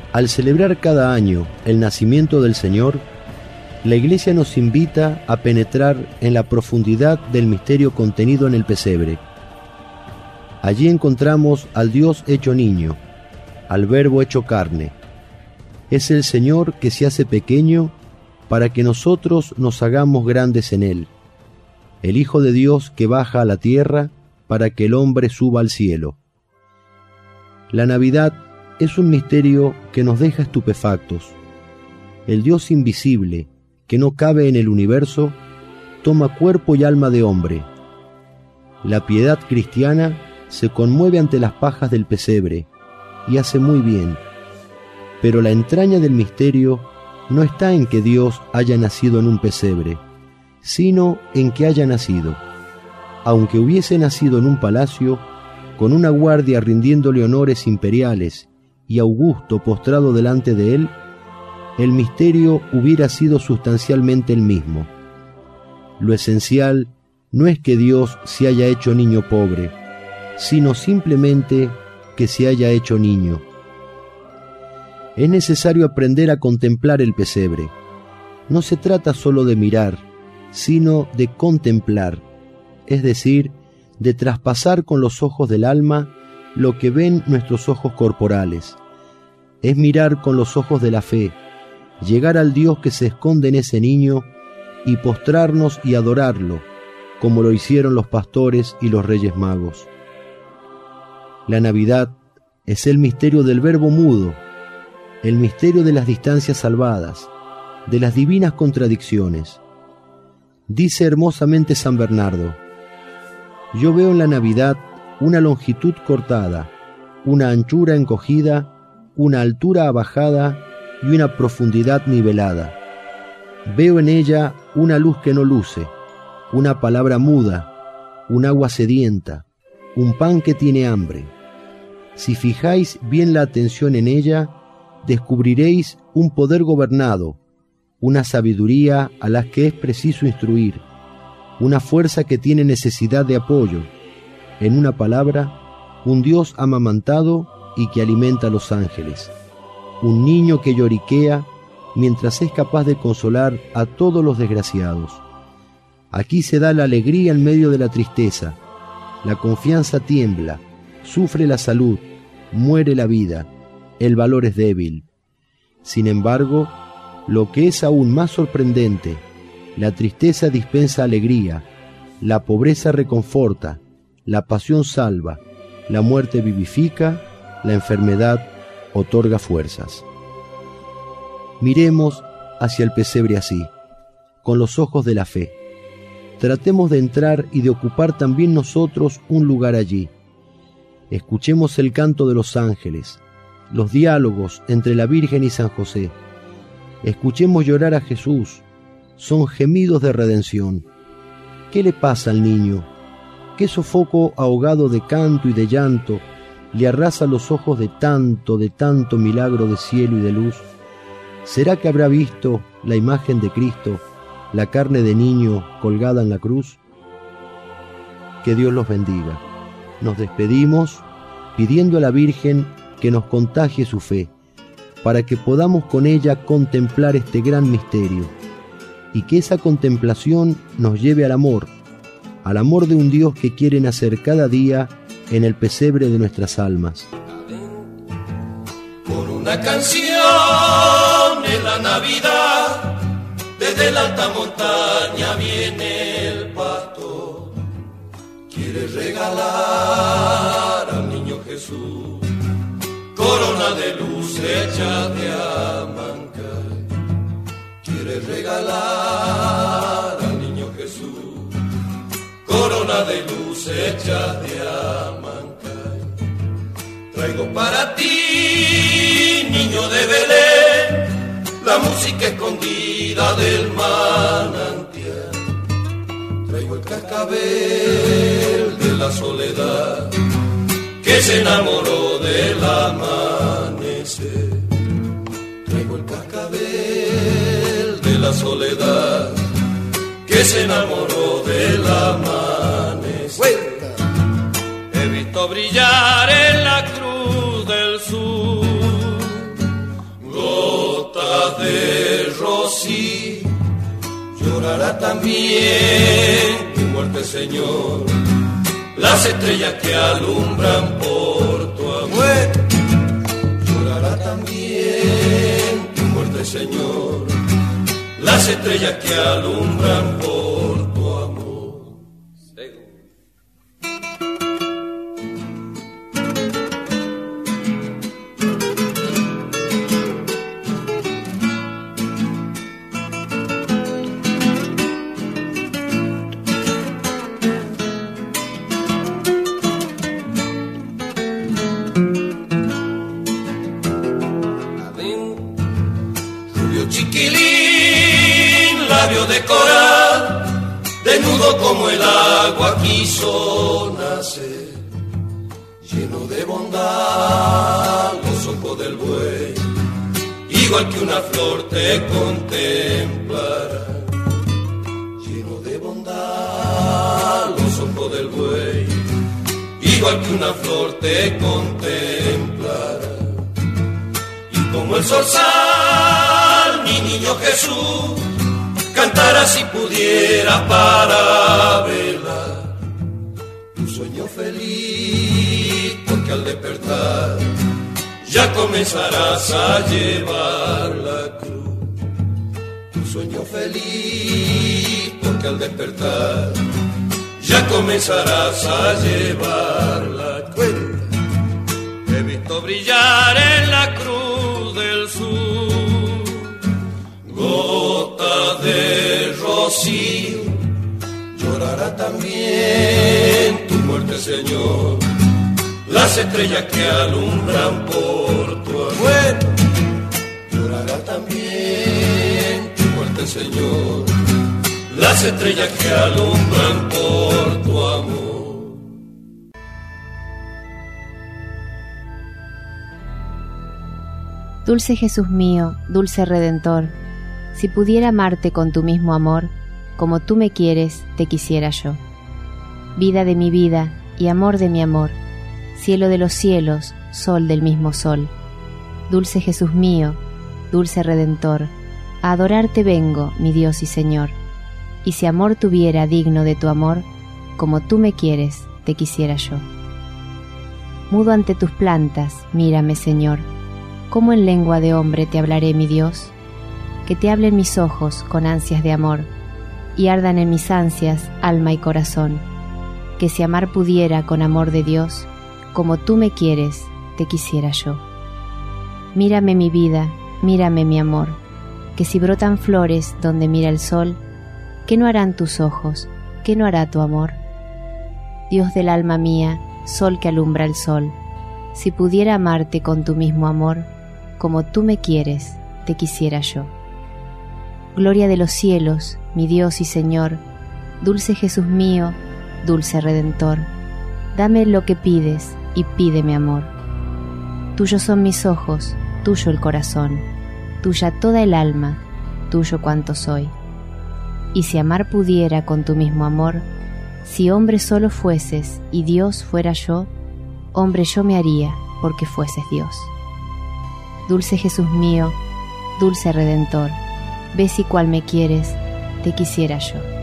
Al celebrar cada año el nacimiento del Señor, la Iglesia nos invita a penetrar en la profundidad del misterio contenido en el pesebre. Allí encontramos al Dios hecho niño, al Verbo hecho carne. Es el Señor que se hace pequeño para que nosotros nos hagamos grandes en Él. El Hijo de Dios que baja a la tierra para que el hombre suba al cielo. La Navidad es un misterio que nos deja estupefactos. El Dios invisible, que no cabe en el universo, toma cuerpo y alma de hombre. La piedad cristiana se conmueve ante las pajas del pesebre, y hace muy bien. Pero la entraña del misterio no está en que Dios haya nacido en un pesebre, sino en que haya nacido. Aunque hubiese nacido en un palacio, con una guardia rindiéndole honores imperiales y Augusto postrado delante de él, el misterio hubiera sido sustancialmente el mismo. Lo esencial no es que Dios se haya hecho niño pobre, sino simplemente que se haya hecho niño. Es necesario aprender a contemplar el pesebre. No se trata solo de mirar, sino de contemplar, es decir, de traspasar con los ojos del alma lo que ven nuestros ojos corporales. Es mirar con los ojos de la fe, llegar al Dios que se esconde en ese niño y postrarnos y adorarlo, como lo hicieron los pastores y los reyes magos. La Navidad es el misterio del Verbo mudo, el misterio de las distancias salvadas, de las divinas contradicciones. Dice hermosamente San Bernardo: yo veo en la Navidad una longitud cortada, una anchura encogida, una altura abajada y una profundidad nivelada. Veo en ella una luz que no luce, una palabra muda, un agua sedienta, un pan que tiene hambre. Si fijáis bien la atención en ella, descubriréis un poder gobernado, una sabiduría a la que es preciso instruir, una fuerza que tiene necesidad de apoyo, en una palabra, un Dios amamantado y que alimenta a los ángeles, un niño que lloriquea mientras es capaz de consolar a todos los desgraciados. Aquí se da la alegría en medio de la tristeza, la confianza tiembla, sufre la salud, muere la vida, el valor es débil. Sin embargo, lo que es aún más sorprendente, la tristeza dispensa alegría, la pobreza reconforta, la pasión salva, la muerte vivifica, la enfermedad otorga fuerzas. Miremos hacia el pesebre así, con los ojos de la fe. Tratemos de entrar y de ocupar también nosotros un lugar allí. Escuchemos el canto de los ángeles, los diálogos entre la Virgen y San José. Escuchemos llorar a Jesús, son gemidos de redención. ¿Qué le pasa al niño? ¿Qué sofoco ahogado de canto y de llanto le arrasa los ojos de tanto milagro de cielo y de luz? ¿Será que habrá visto la imagen de Cristo, la carne de niño colgada en la cruz? Que Dios los bendiga. Nos despedimos pidiendo a la Virgen que nos contagie su fe, para que podamos con ella contemplar este gran misterio, y que esa contemplación nos lleve al amor de un Dios que quiere nacer cada día en el pesebre de nuestras almas. Por una canción en la Navidad, desde la alta montaña viene el pastor, quiere regalar al niño Jesús corona de luz hecha de Amancay. Quiere regalar al niño Jesús corona de luz hecha de Amancay. Traigo para ti, niño de Belén, la música escondida del manantial. Traigo el cascabel de la soledad que se enamoró del amanecer. Traigo el cascabel de la soledad que se enamoró del amanecer. He visto brillar en la cruz del sur Llorará también tu muerte, Señor, las estrellas que alumbran por tu amor. Llorará también tu muerte, Señor, las estrellas que alumbran por tu amor. Chiquilín, labio de coral, desnudo como el agua quiso nacer, lleno de bondad los ojos del buey, igual que una flor te contemplará. Lleno de bondad los ojos del buey, igual que una flor te contemplará. Y como el sol sal, mi niño Jesús, cantara si pudiera para velar tu sueño feliz, porque al despertar ya comenzarás a llevar la cruz. Tu sueño feliz, porque al despertar ya comenzarás a llevar la cruz. He visto brillar en la cruz del sur gotas de rocío. Llorará también tu muerte, Señor, las estrellas que alumbran por tu amor. Llorará también tu muerte, Señor, las estrellas que alumbran por tu amor. Dulce Jesús mío, dulce Redentor, si pudiera amarte con tu mismo amor, como tú me quieres, te quisiera yo. Vida de mi vida y amor de mi amor, cielo de los cielos, sol del mismo sol. Dulce Jesús mío, dulce Redentor, a adorarte vengo, mi Dios y Señor. Y si amor tuviera digno de tu amor, como tú me quieres, te quisiera yo. Mudo ante tus plantas, mírame, Señor. ¿Cómo en lengua de hombre te hablaré, mi Dios? Que te hablen mis ojos con ansias de amor, y ardan en mis ansias alma y corazón. Que si amar pudiera con amor de Dios, como tú me quieres, te quisiera yo. Mírame mi vida, mírame mi amor, que si brotan flores donde mira el sol, ¿qué no harán tus ojos? ¿Qué no hará tu amor? Dios del alma mía, sol que alumbra el sol, si pudiera amarte con tu mismo amor, como tú me quieres, te quisiera yo. Gloria de los cielos, mi Dios y Señor, dulce Jesús mío, dulce Redentor, dame lo que pides y pídeme amor. Tuyos son mis ojos, tuyo el corazón, tuya toda el alma, tuyo cuanto soy. Y si amar pudiera con tu mismo amor, si hombre solo fueses y Dios fuera yo, hombre yo me haría porque fueses Dios. Dulce Jesús mío, dulce Redentor, ves y cual me quieres, te quisiera yo.